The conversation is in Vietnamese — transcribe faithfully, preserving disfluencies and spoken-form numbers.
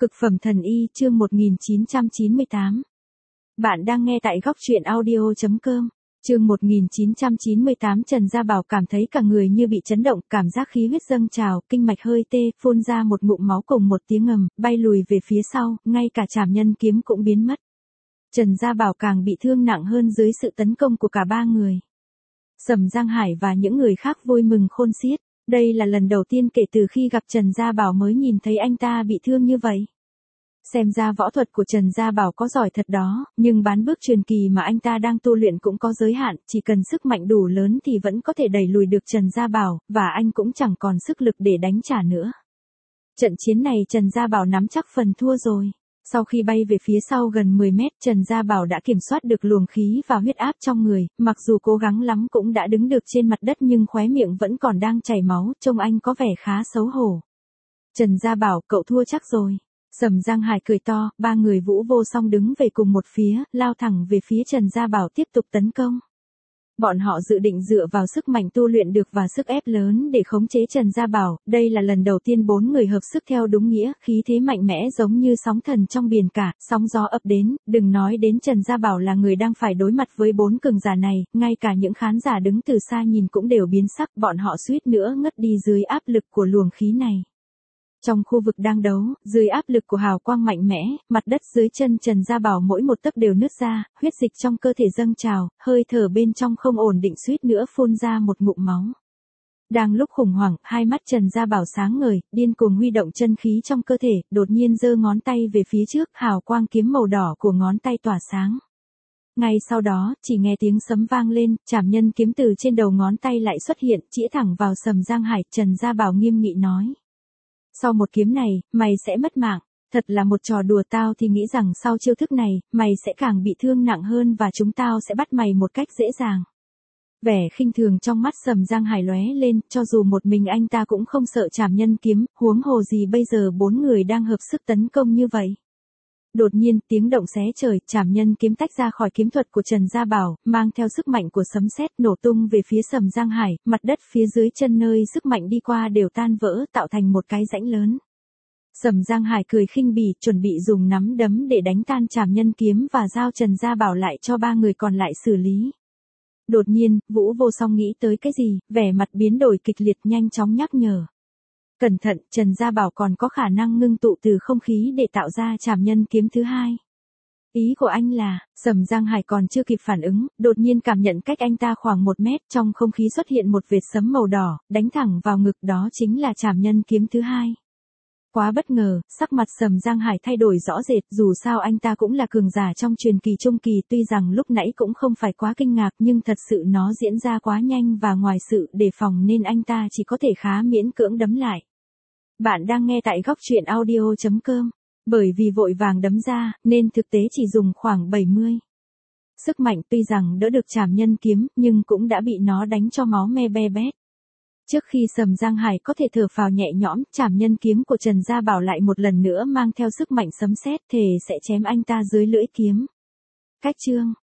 Cực phẩm thần y chương một nghìn chín trăm chín mươi tám. Bạn đang nghe tại góc truyện audio chấm com. Chương một nghìn chín trăm chín mươi tám. Trần Gia Bảo cảm thấy cả người như bị chấn động, cảm giác khí huyết dâng trào, kinh mạch hơi tê, phun ra một ngụm máu cùng một tiếng ầm, bay lùi về phía sau, ngay cả trảm nhân kiếm cũng biến mất. Trần Gia Bảo càng bị thương nặng hơn dưới sự tấn công của cả ba người. Sầm Giang Hải và những người khác vui mừng khôn xiết. Đây là lần đầu tiên kể từ khi gặp Trần Gia Bảo mới nhìn thấy anh ta bị thương như vậy. Xem ra võ thuật của Trần Gia Bảo có giỏi thật đó, nhưng bán bước truyền kỳ mà anh ta đang tu luyện cũng có giới hạn, chỉ cần sức mạnh đủ lớn thì vẫn có thể đẩy lùi được Trần Gia Bảo, và anh cũng chẳng còn sức lực để đánh trả nữa. Trận chiến này Trần Gia Bảo nắm chắc phần thua rồi. Sau khi bay về phía sau gần mười mét, Trần Gia Bảo đã kiểm soát được luồng khí và huyết áp trong người, mặc dù cố gắng lắm cũng đã đứng được trên mặt đất nhưng khóe miệng vẫn còn đang chảy máu, trông anh có vẻ khá xấu hổ. Trần Gia Bảo, cậu thua chắc rồi. Sầm Giang Hải cười to, ba người Vũ Vô Song đứng về cùng một phía, lao thẳng về phía Trần Gia Bảo tiếp tục tấn công. Bọn họ dự định dựa vào sức mạnh tu luyện được và sức ép lớn để khống chế Trần Gia Bảo, đây là lần đầu tiên bốn người hợp sức theo đúng nghĩa, khí thế mạnh mẽ giống như sóng thần trong biển cả, sóng gió ập đến, đừng nói đến Trần Gia Bảo là người đang phải đối mặt với bốn cường giả này, ngay cả những khán giả đứng từ xa nhìn cũng đều biến sắc, bọn họ suýt nữa ngất đi dưới áp lực của luồng khí này. Trong khu vực đang đấu, dưới áp lực của hào quang mạnh mẽ, mặt đất dưới chân Trần Gia Bảo mỗi một tấc đều nứt ra, huyết dịch trong cơ thể dâng trào, hơi thở bên trong không ổn định suýt nữa phun ra một ngụm máu. Đang lúc khủng hoảng, hai mắt Trần Gia Bảo sáng ngời, điên cuồng huy động chân khí trong cơ thể, đột nhiên giơ ngón tay về phía trước, hào quang kiếm màu đỏ của ngón tay tỏa sáng. Ngay sau đó, chỉ nghe tiếng sấm vang lên, trảm nhân kiếm từ trên đầu ngón tay lại xuất hiện, chĩa thẳng vào Sầm Giang Hải, Trần Gia Bảo nghiêm nghị nói. Sau một kiếm này, mày sẽ mất mạng, thật là một trò đùa, tao thì nghĩ rằng sau chiêu thức này, mày sẽ càng bị thương nặng hơn và chúng tao sẽ bắt mày một cách dễ dàng. Vẻ khinh thường trong mắt Sầm Giang Hải lóe lên, cho dù một mình anh ta cũng không sợ trảm nhân kiếm, huống hồ gì bây giờ bốn người đang hợp sức tấn công như vậy. Đột nhiên, tiếng động xé trời, trảm nhân kiếm tách ra khỏi kiếm thuật của Trần Gia Bảo, mang theo sức mạnh của sấm sét nổ tung về phía Sầm Giang Hải, mặt đất phía dưới chân nơi sức mạnh đi qua đều tan vỡ, tạo thành một cái rãnh lớn. Sầm Giang Hải cười khinh bỉ, chuẩn bị dùng nắm đấm để đánh tan trảm nhân kiếm và giao Trần Gia Bảo lại cho ba người còn lại xử lý. Đột nhiên, Vũ Vô Song nghĩ tới cái gì, vẻ mặt biến đổi kịch liệt, nhanh chóng nhắc nhở. Cẩn thận, Trần Gia Bảo còn có khả năng ngưng tụ từ không khí để tạo ra trảm nhân kiếm thứ hai. Ý của anh là, Sầm Giang Hải còn chưa kịp phản ứng, đột nhiên cảm nhận cách anh ta khoảng một mét, trong không khí xuất hiện một vệt sấm màu đỏ, đánh thẳng vào ngực, đó chính là trảm nhân kiếm thứ hai. Quá bất ngờ, sắc mặt Sầm Giang Hải thay đổi rõ rệt, dù sao anh ta cũng là cường giả trong truyền kỳ trung kỳ, tuy rằng lúc nãy cũng không phải quá kinh ngạc nhưng thật sự nó diễn ra quá nhanh và ngoài sự đề phòng nên anh ta chỉ có thể khá miễn cưỡng đấm lại. Bạn đang nghe tại góc truyện audio chấm com. Bởi vì vội vàng đấm ra, nên thực tế chỉ dùng khoảng bảy mươi. Sức mạnh tuy rằng đỡ được trảm nhân kiếm, nhưng cũng đã bị nó đánh cho máu me be bét. Trước khi Sầm Giang Hải có thể thở phào nhẹ nhõm, trảm nhân kiếm của Trần Gia Bảo lại một lần nữa mang theo sức mạnh sấm sét, thề sẽ chém anh ta dưới lưỡi kiếm. Cách chương